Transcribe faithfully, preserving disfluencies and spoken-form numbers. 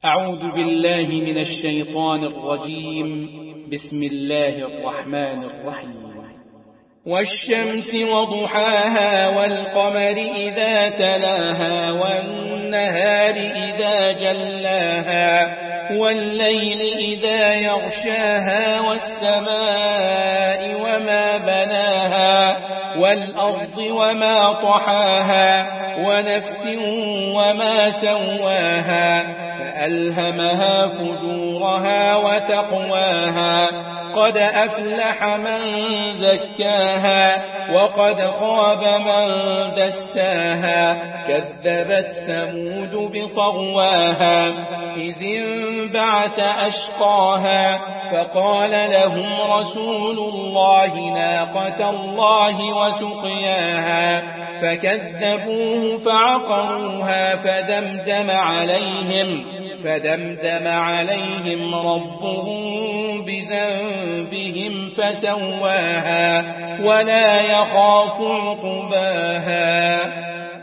أعوذ بالله من الشيطان الرجيم. بسم الله الرحمن الرحيم. والشمس وضحاها والقمر إذا تلاها والنهار إذا جلاها والليل إذا يغشاها والسماء وما بناها والأرض وما طحاها ونفس وما سواها فألهمها فجورها وتقواها قد أفلح من زكاها وقد خاب من دساها كذبت ثمود بطغواها إذ انبعث أشقاها فقال لهم رسول الله ناقة الله وسقياها فكذبوه فعقروها فدمدم عليهم فدمدم عليهم ربهم بذنبهم فسواها ولا يخاف عقباها.